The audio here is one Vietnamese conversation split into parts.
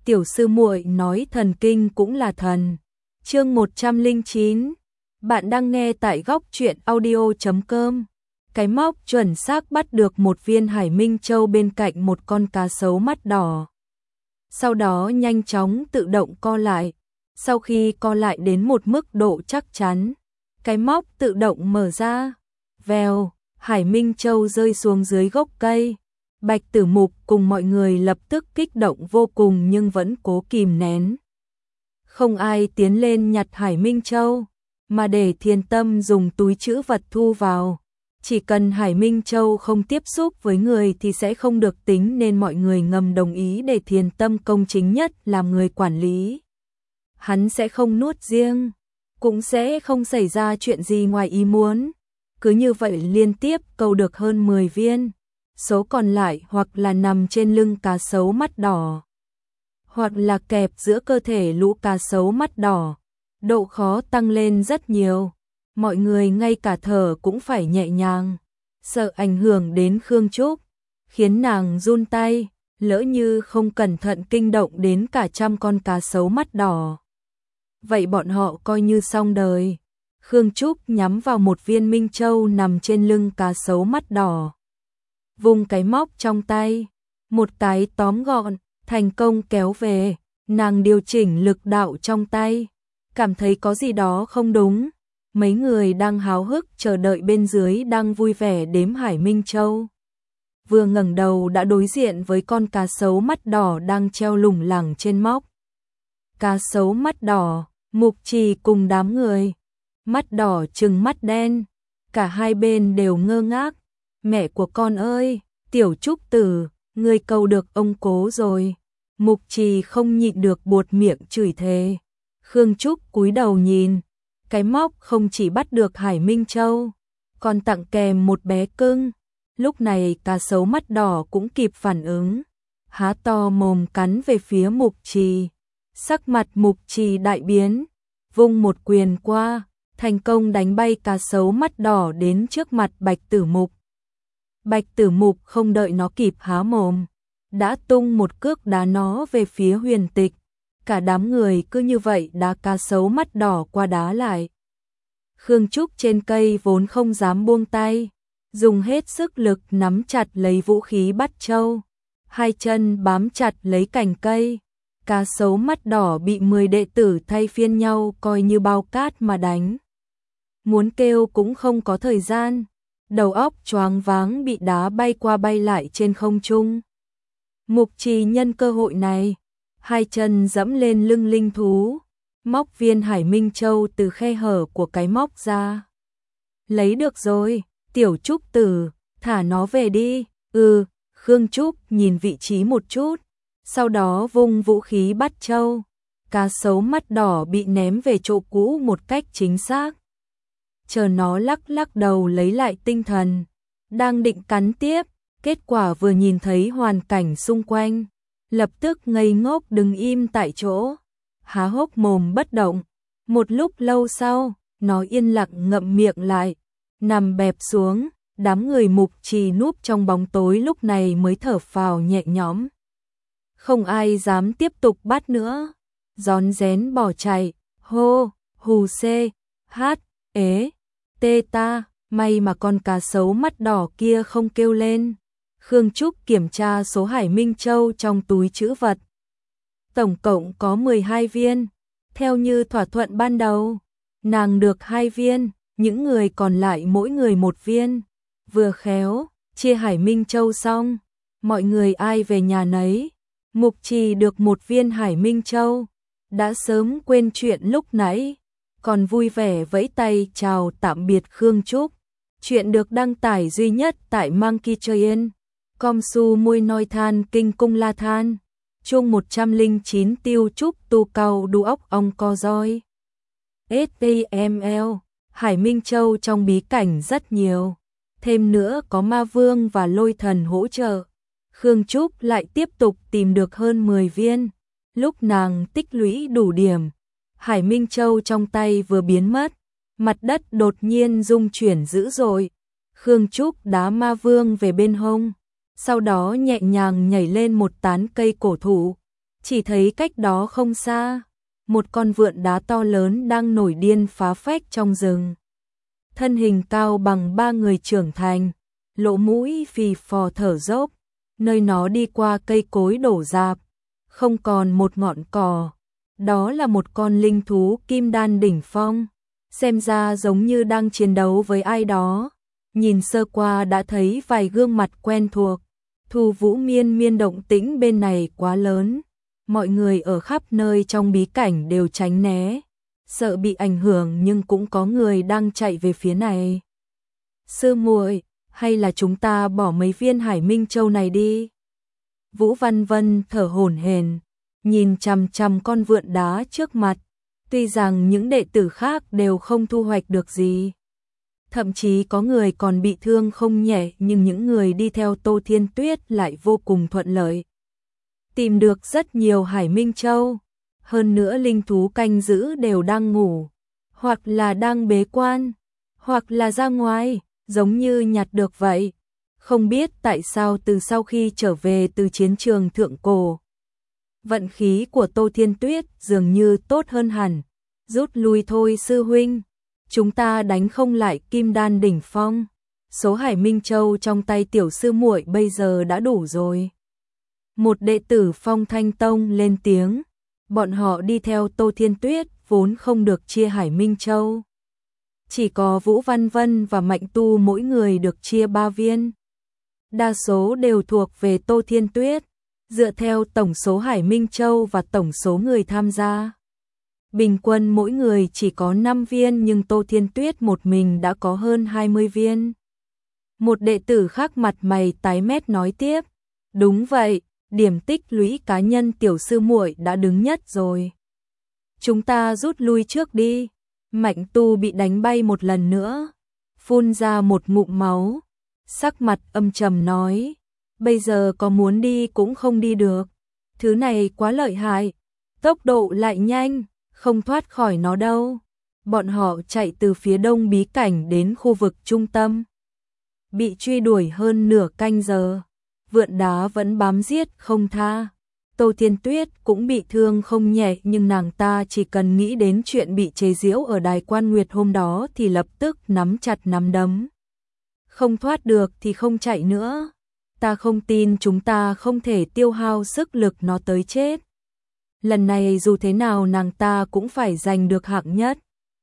tiểu sư muội nói thần kinh cũng là thần. Chương 109. Bạn đang nghe tại góc truyện audio.com. Cái móc chuẩn xác bắt được một viên hải minh châu bên cạnh một con cá sấu mắt đỏ. Sau đó nhanh chóng tự động co lại. Sau khi co lại đến một mức độ chắc chắn, cái móc tự động mở ra. Vèo, hải minh châu rơi xuống dưới gốc cây. Bạch Tử Mục cùng mọi người lập tức kích động vô cùng nhưng vẫn cố kìm nén. Không ai tiến lên nhặt hải minh châu, mà để Thiền Tâm dùng túi trữ vật thu vào. Chỉ cần hải minh châu không tiếp xúc với người thì sẽ không được tính, nên mọi người ngầm đồng ý để Thiền Tâm công chính nhất làm người quản lý. Hắn sẽ không nuốt riêng, cũng sẽ không xảy ra chuyện gì ngoài ý muốn. Cứ như vậy liên tiếp câu được hơn 10 viên. Số còn lại hoặc là nằm trên lưng cá sấu mắt đỏ, hoặc là kẹp giữa cơ thể lũ cá sấu mắt đỏ. Độ khó tăng lên rất nhiều. Mọi người ngay cả thở cũng phải nhẹ nhàng, sợ ảnh hưởng đến Khương Trúc, khiến nàng run tay, lỡ như không cẩn thận kinh động đến cả trăm con cá sấu mắt đỏ. Vậy bọn họ coi như xong đời. Khương Trúc nhắm vào một viên minh châu nằm trên lưng cá sấu mắt đỏ. Vùng cái móc trong tay, một cái tóm gọn, thành công kéo về. Nàng điều chỉnh lực đạo trong tay, cảm thấy có gì đó không đúng. Mấy người đang háo hức chờ đợi bên dưới đang vui vẻ đếm hải minh châu. Vừa ngẩng đầu đã đối diện với con cá sấu mắt đỏ đang treo lủng lẳng trên móc. Cá sấu mắt đỏ, Mục Trì cùng đám người. Mắt đỏ trừng mắt đen, cả hai bên đều ngơ ngác. Mẹ của con ơi, Tiểu Trúc Tử, ngươi câu được ông cố rồi. Mục Trì không nhịn được buột miệng chửi thề. Khương Trúc cúi đầu nhìn, cái móc không chỉ bắt được hải minh châu, còn tặng kèm một bé cưng. Lúc này cá sấu mắt đỏ cũng kịp phản ứng, há to mồm cắn về phía Mục Trì. Sắc mặt Mục Trì đại biến, vung một quyền qua, thành công đánh bay cá sấu mắt đỏ đến trước mặt Bạch Tử Mục. Bạch Tử Mục không đợi nó kịp há mồm, đã tung một cước đá nó về phía Huyền Tịch. Cả đám người cứ như vậy đá cá sấu mắt đỏ qua đá lại. Khương Trúc trên cây vốn không dám buông tay, dùng hết sức lực nắm chặt lấy vũ khí bắt châu, hai chân bám chặt lấy cành cây. Cá sấu mắt đỏ bị 10 đệ tử thay phiên nhau coi như bao cát mà đánh. Muốn kêu cũng không có thời gian, đầu óc choáng váng bị đá bay qua bay lại trên không trung. Mục Trì nhân cơ hội này, hai chân dẫm lên lưng linh thú, móc viên hải minh châu từ khe hở của cái móc ra. Lấy được rồi, Tiểu Trúc Tử, thả nó về đi. Khương Trúc nhìn vị trí một chút, sau đó vung vũ khí bắt châu. Cá sấu mắt đỏ bị ném về chỗ cũ một cách chính xác. Chờ nó lắc lắc đầu lấy lại tinh thần, đang định cắn tiếp, kết quả vừa nhìn thấy hoàn cảnh xung quanh, lập tức ngây ngốc đứng im tại chỗ, há hốc mồm bất động. Một lúc lâu sau, nó yên lặng ngậm miệng lại, nằm bẹp xuống. Đám người Mục Trì núp trong bóng tối lúc này mới thở phào nhẹ nhõm. Không ai dám tiếp tục bắt nữa, rón rén bỏ chạy. Hô, hù xê, hát, ế, tê ta, may mà con cá sấu mắt đỏ kia không kêu lên. Khương Trúc kiểm tra số hải minh châu trong túi trữ vật. Tổng cộng có 12 viên, theo như thỏa thuận ban đầu. Nàng được 2 viên, những người còn lại mỗi người 1 viên. Vừa khéo, chia hải minh châu xong, mọi người ai về nhà nấy. Mục Trì được 1 viên hải minh châu, đã sớm quên chuyện lúc nãy, còn vui vẻ vẫy tay chào tạm biệt Khương Trúc. Chuyện được đăng tải duy nhất tại Monkey Train, Com-su Mui Noi Than Kinh Cung La Than, chung 109 tiêu trúc tu cao đu óc ong co roi. STML, hải minh châu trong bí cảnh rất nhiều, thêm nữa có ma vương và lôi thần hỗ trợ. Khương Trúc lại tiếp tục tìm được hơn 10 viên. Lúc nàng tích lũy đủ điểm, hải minh châu trong tay vừa biến mất, mặt đất đột nhiên rung chuyển dữ dội. Khương Trúc đá ma vương về bên hông, sau đó nhẹ nhàng nhảy lên một tán cây cổ thụ, Chỉ thấy cách đó không xa, một con vượn đá to lớn đang nổi điên phá phách trong rừng. Thân hình cao bằng 3 người trưởng thành, lỗ mũi phì phò thở dốc, nơi nó đi qua cây cối đổ rạp, không còn một ngọn cỏ. Đó là một con linh thú kim đan đỉnh phong, xem ra giống như đang chiến đấu với ai đó. Nhìn sơ qua đã thấy vài gương mặt quen thuộc. Thu Vũ Miên Miên, động tĩnh bên này quá lớn, mọi người ở khắp nơi trong bí cảnh đều tránh né, sợ bị ảnh hưởng, nhưng cũng có người đang chạy về phía này. Sư muội, hay là chúng ta bỏ mấy viên Hải Minh Châu này đi? Vũ Văn Vân thở hổn hển, nhìn chằm chằm con vượn đá trước mặt. Tuy rằng những đệ tử khác đều không thu hoạch được gì, thậm chí có người còn bị thương không nhẹ, nhưng những người đi theo Tô Thiên Tuyết lại vô cùng thuận lợi. Tìm được rất nhiều Hải Minh Châu, hơn nữa linh thú canh giữ đều đang ngủ, hoặc là đang bế quan, hoặc là ra ngoài, giống như nhặt được vậy. Không biết tại sao từ sau khi trở về từ chiến trường thượng cổ, vận khí của Tô Thiên Tuyết dường như tốt hơn hẳn. Rút lui thôi sư huynh, chúng ta đánh không lại kim đan đỉnh phong. Số Hải Minh Châu trong tay tiểu sư muội bây giờ đã đủ rồi. Một đệ tử Phong Thanh Tông lên tiếng, bọn họ đi theo Tô Thiên Tuyết vốn không được chia Hải Minh Châu. Chỉ có Vũ Văn Vân và Mạnh Tu mỗi người được chia 3 viên. Đa số đều thuộc về Tô Thiên Tuyết, dựa theo tổng số Hải Minh Châu và tổng số người tham gia. Bình quân mỗi người chỉ có 5 viên, nhưng Tô Thiên Tuyết một mình đã có hơn 20 viên. Một đệ tử khác mặt mày tái mét nói tiếp, đúng vậy, điểm tích lũy cá nhân tiểu sư muội đã đứng nhất rồi. Chúng ta rút lui trước đi. Mạnh Tu bị đánh bay một lần nữa, phun ra một ngụm máu, sắc mặt âm trầm nói, bây giờ có muốn đi cũng không đi được. Thứ này quá lợi hại, tốc độ lại nhanh, không thoát khỏi nó đâu. Bọn họ chạy từ phía đông bí cảnh đến khu vực trung tâm, bị truy đuổi hơn nửa canh giờ, vượn đá vẫn bám giết không tha. Tô Thiên Tuyết cũng bị thương không nhẹ, nhưng nàng ta chỉ cần nghĩ đến chuyện bị chế giễu ở Đài Quan Nguyệt hôm đó thì lập tức nắm chặt nắm đấm. Không thoát được thì không chạy nữa. Ta không tin chúng ta không thể tiêu hao sức lực nó tới chết. Lần này dù thế nào nàng ta cũng phải giành được hạng nhất.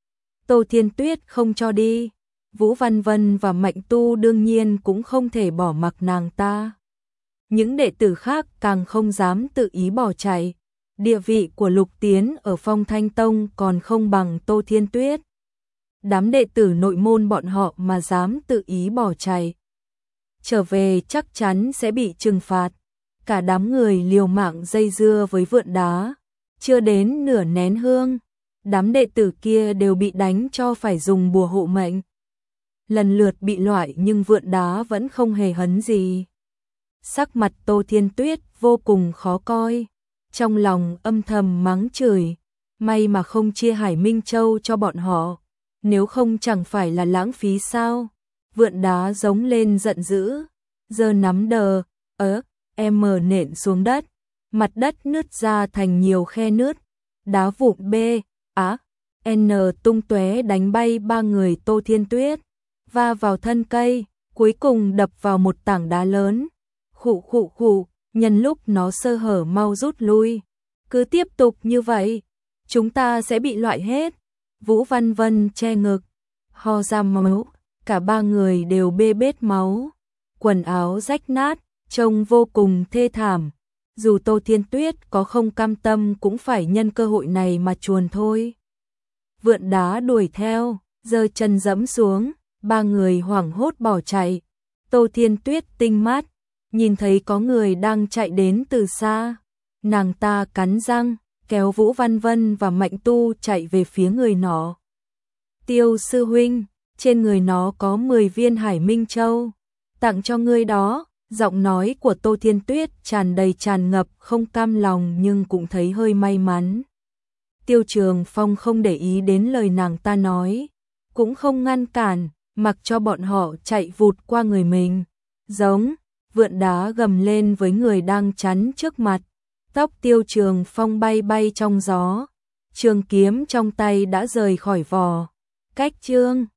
Tô Thiên Tuyết không cho đi. Vũ Văn Vân và Mạnh Tu đương nhiên cũng không thể bỏ mặc nàng ta. Những đệ tử khác càng không dám tự ý bỏ chạy. Địa vị của Lục Tiến ở Phong Thanh Tông còn không bằng Tô Thiên Tuyết. Đám đệ tử nội môn bọn họ mà dám tự ý bỏ chạy, trở về chắc chắn sẽ bị trừng phạt. Cả đám người liều mạng dây dưa với vượn đá, chưa đến nửa nén hương, đám đệ tử kia đều bị đánh cho phải dùng bùa hộ mệnh. Lần lượt bị loại nhưng vượn đá vẫn không hề hấn gì. Sắc mặt Tô Thiên Tuyết vô cùng khó coi, trong lòng âm thầm mắng chửi, may mà không chia Hải Minh Châu cho bọn họ, nếu không chẳng phải là lãng phí sao. Vượn đá giống lên giận dữ, giơ nắm đờ, nện xuống đất, mặt đất nứt ra thành nhiều khe nứt, đá vụn N tung tóe đánh bay 3 người Tô Thiên Tuyết, va vào thân cây, cuối cùng đập vào một tảng đá lớn. Khụ, nhân lúc nó sơ hở mau rút lui. Cứ tiếp tục như vậy, chúng ta sẽ bị loại hết. Vũ Văn Vân che ngực, ho ra máu, cả 3 người đều bê bết máu, quần áo rách nát, trông vô cùng thê thảm. Dù Tô Thiên Tuyết có không cam tâm cũng phải nhân cơ hội này mà chuồn thôi. Vượn đá đuổi theo, giơ chân giẫm xuống, 3 người hoảng hốt bỏ chạy. Tô Thiên Tuyết tinh mắt, nhìn thấy có người đang chạy đến từ xa, nàng ta cắn răng, kéo Vũ Văn Vân và Mạnh Tu chạy về phía người nó. Tiêu sư huynh, trên người nó có 10 viên Hải Minh Châu, tặng cho ngươi đó. Giọng nói của Tô Thiên Tuyết tràn ngập không cam lòng nhưng cũng thấy hơi may mắn. Tiêu Trường Phong không để ý đến lời nàng ta nói, cũng không ngăn cản, mặc cho bọn họ chạy vụt qua người mình. Giống, vượn đá gầm lên với người đang chắn trước mặt, tóc Tiêu Trường Phong bay bay trong gió, trường kiếm trong tay đã rời khỏi vỏ. Cách chương